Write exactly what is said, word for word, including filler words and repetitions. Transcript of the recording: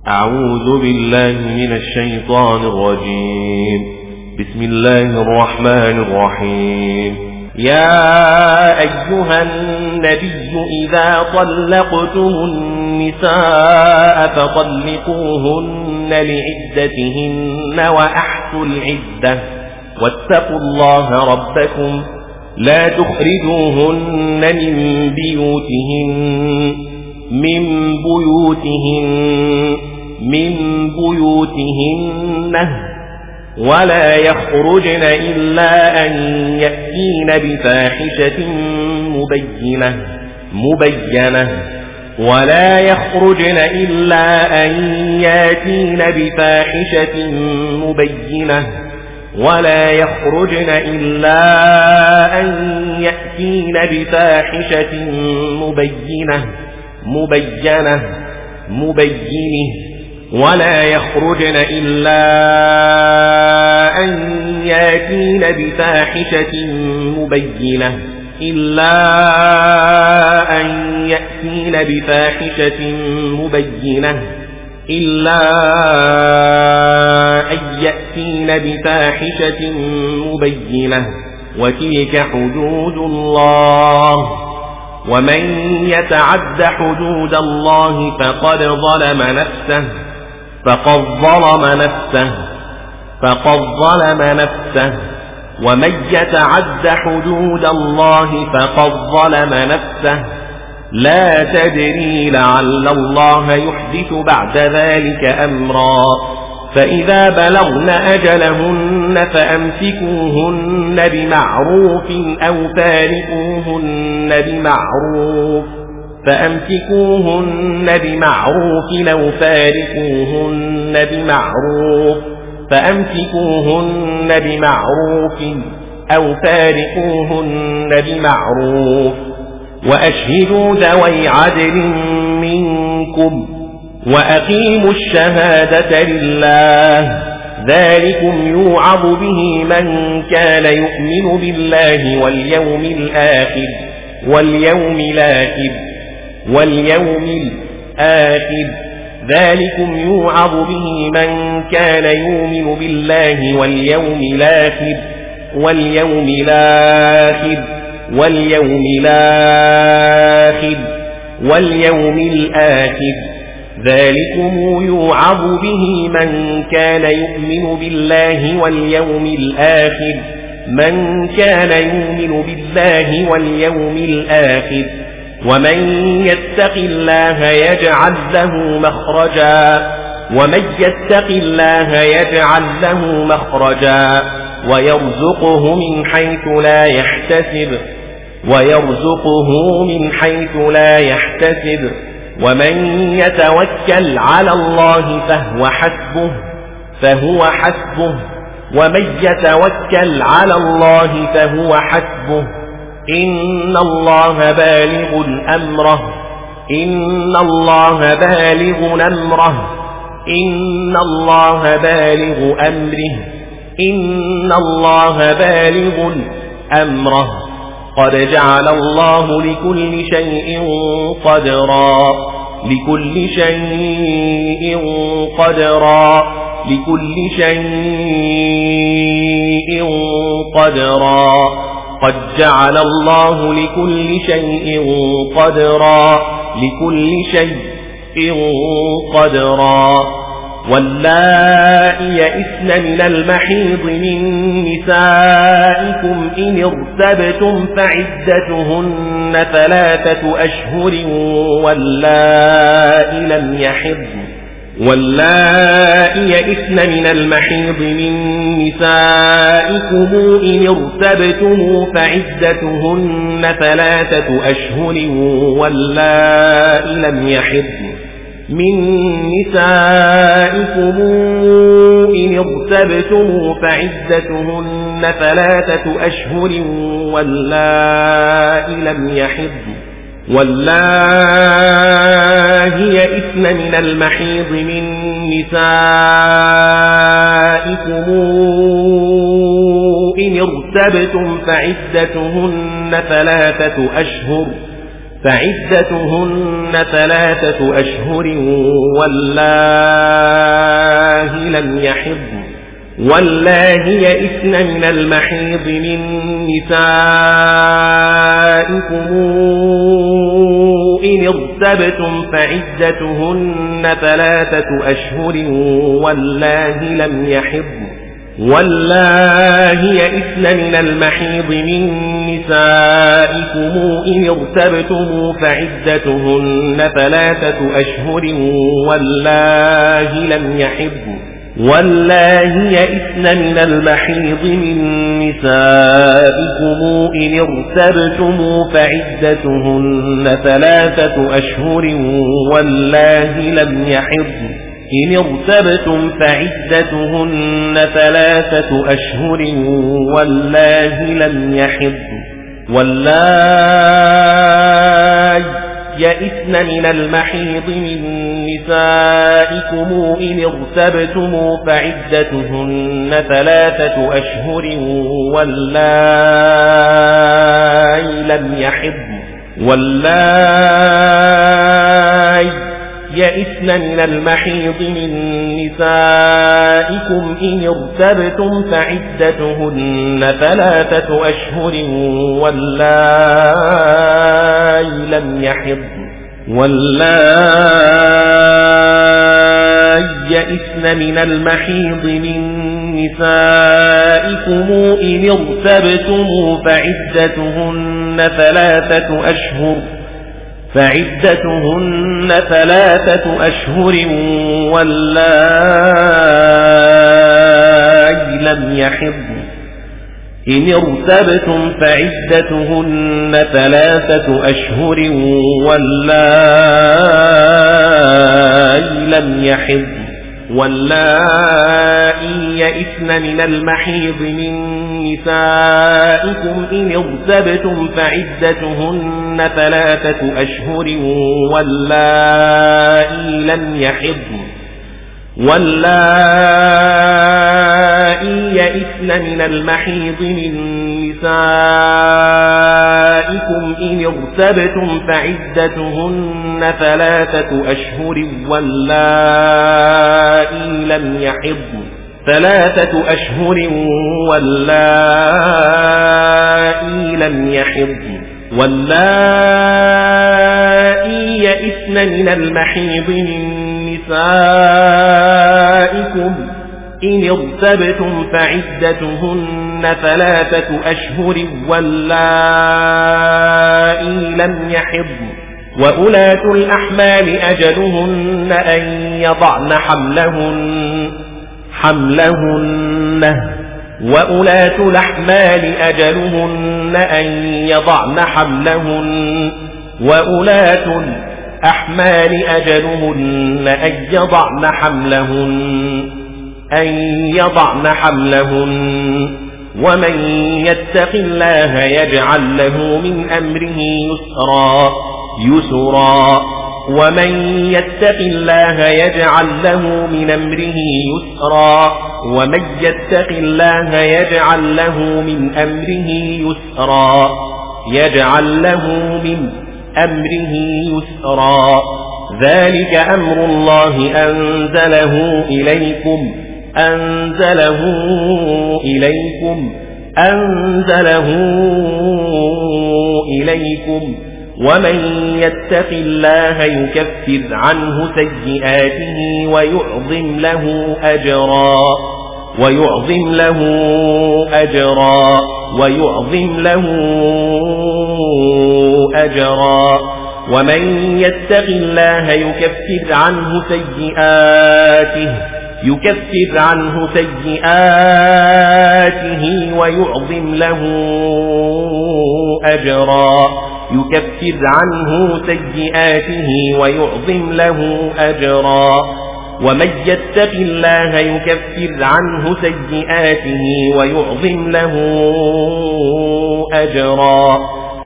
أعوذ بالله من الشيطان الرجيم. بسم الله الرحمن الرحيم. يا أيها النبي إذا طلقتم النساء فطلقوهن لعدتهن وأحصوا العدة واتقوا الله ربكم لا تخرجوهن من بيوتهن من بيوتهن من بيوتهن ولا يخرجن إلا أن يأتين بفاحشة مبينة مبينة ولا يخرجن إلا أن يأتين بفاحشة مبينة ولا يخرجن إلا أن يأتين بفاحشة مبينة مبينة مبينة ولا يخرجن إلا أن يأتين بفاحشة مبينة إلا أن يأتين بفاحشة مبينة إلا أن يأتين بفاحشة مبينة وتلك حدود الله ومن يتعد حدود الله فقد ظلم نفسه فقد ظلم نفسه فقد ظلم نفسه ومن يتعد حدود الله فقد ظلم نفسه لا تدري لعل الله يحدث بعد ذلك أمرا فإذا بلغن أجلهن فأمسكوهن بمعروف أو فارقوهن بمعروف فأمسكوهن بمعروف أو فارقوهن بمعروف فأمسكوهن بمعروف أو فارقوهن بمعروف وأشهدوا ذوي عدل منكم وأقيموا الشهادة لله ذلكم يوعظ به من كان يؤمن بالله واليوم الآخر واليوم الآخر واليوم الآخر ذلكم يوعظ به من كان يؤمن بالله واليوم الآخر واليوم الآخر واليوم الآخر واليوم الآخر ذلكم يوعظ به من كان يؤمن بالله واليوم الآخر من كان يؤمن بالله واليوم الآخر ومن يتق الله يجعل له مخرجا ومن يتق الله يجعل له مخرجا ويرزقه من حيث لا يحتسب ويرزقه من حيث لا يحتسب ومن يتوكل على الله فهو حسبه فهو حسبه ومن يتوكل على الله فهو حسبه إن الله بالغ أمره إن الله بالغ أمره إن الله بالغ أمره إن الله بالغ أمره قد جعل الله لكل شيء قدرا لكل شيء قدرا لكل شيء قدرا قد جعل الله لكل شيء قدرا لكل شيء قدرا واللائي يئسن من المحيض من نسائكم إن ارتبتم فعدتهن ثلاثة أشهر واللائي لم يحضن واللائي يئسن من المحيض من نسائكم إن ارتبتم فعدتهن ثلاثة أشهر واللائي لم يحضن من نسائكم إن ارتبتم فعدتهن ثلاثة أشهر واللائي لم يحضن واللائي يئسن من المحيض من نسائكم إن ارتبتم فعدتهن ثلاثة أشهر فعدتهن ثلاثة أشهر والله لم يحضن والله يئسن من المحيض من نسائكم إن ارتبتم فعدتهن ثلاثة أشهر والله لم يحضن والله يئسن من المحيض من نسائكم إن ارتبتم فعدتهن ثلاثة أشهر والله لم يحضن والله يئسن من المحيض من نسائكم إن ارتبتم فعدتهن ثلاثة أشهر والله لم يحضن إن ارتبتم فعدتهن ثلاثة أشهر والله لم يحضن والله يئسن من المحيض من نسائكم إن ارتبتم فعدتهن ثلاثة أشهر والله لم يحضن والله يئسن من المحيض من نسائكم إن ارتبتم فعدتهن ثلاثة أشهر والله لم يحضن والله يئسن من المحيض من نسائكم إن ارتبتم فعدتهن ثلاثة أشهر فعدتهن ثلاثة أشهر والله لم يحضن إن ارتبتم فعدتهن ثلاثة أشهر والله لم يحضن واللائي يئسن من المحيض من نسائكم إن ارتبتم فعدتهن ثلاثة أشهر واللائي لم يحضن واللائي يئسن من المحيض من نسائكم إن ارتبتم فعدتهن ثلاثة أشهر واللائي لم يحضن ثلاثة أشهر واللائي لم يحضن واللائي يئسن من المحيض من نسائكم إن ارتبتم فعدتهن ثلاثة أشهر واللائي لم يحضن وأولاة الأحمال أجلهن أن يضعن حملهن حملهن وأولاة الأحمال أجلهن أن يضعن حملهن وأولاة الأحمال أجلهن أن يضعن حملهن أن يضعن حملهن ومن يتق الله يجعل له من أمره يسرا يسرا ومن يتق الله يجعل له من أمره يسرا ومن يتق الله يجعل له من أمره يسرا يجعل له من أمره يسرا ذلك أمر الله أنزله إليكم أنزله إليكم أنزله إليكم ومن يتق الله يكفر عنه سيئاته ويعظم له أجرا ويعظم له أجرا ويعظم له أجرا ومن يتق الله يكفر عنه سيئاته يكفر عنه سيئاته ويعظم له أجرا يكفر عنه سيئاته ويعظم له أجرا ومن يتق الله يكفر عنه سيئاته ويعظم له أجرا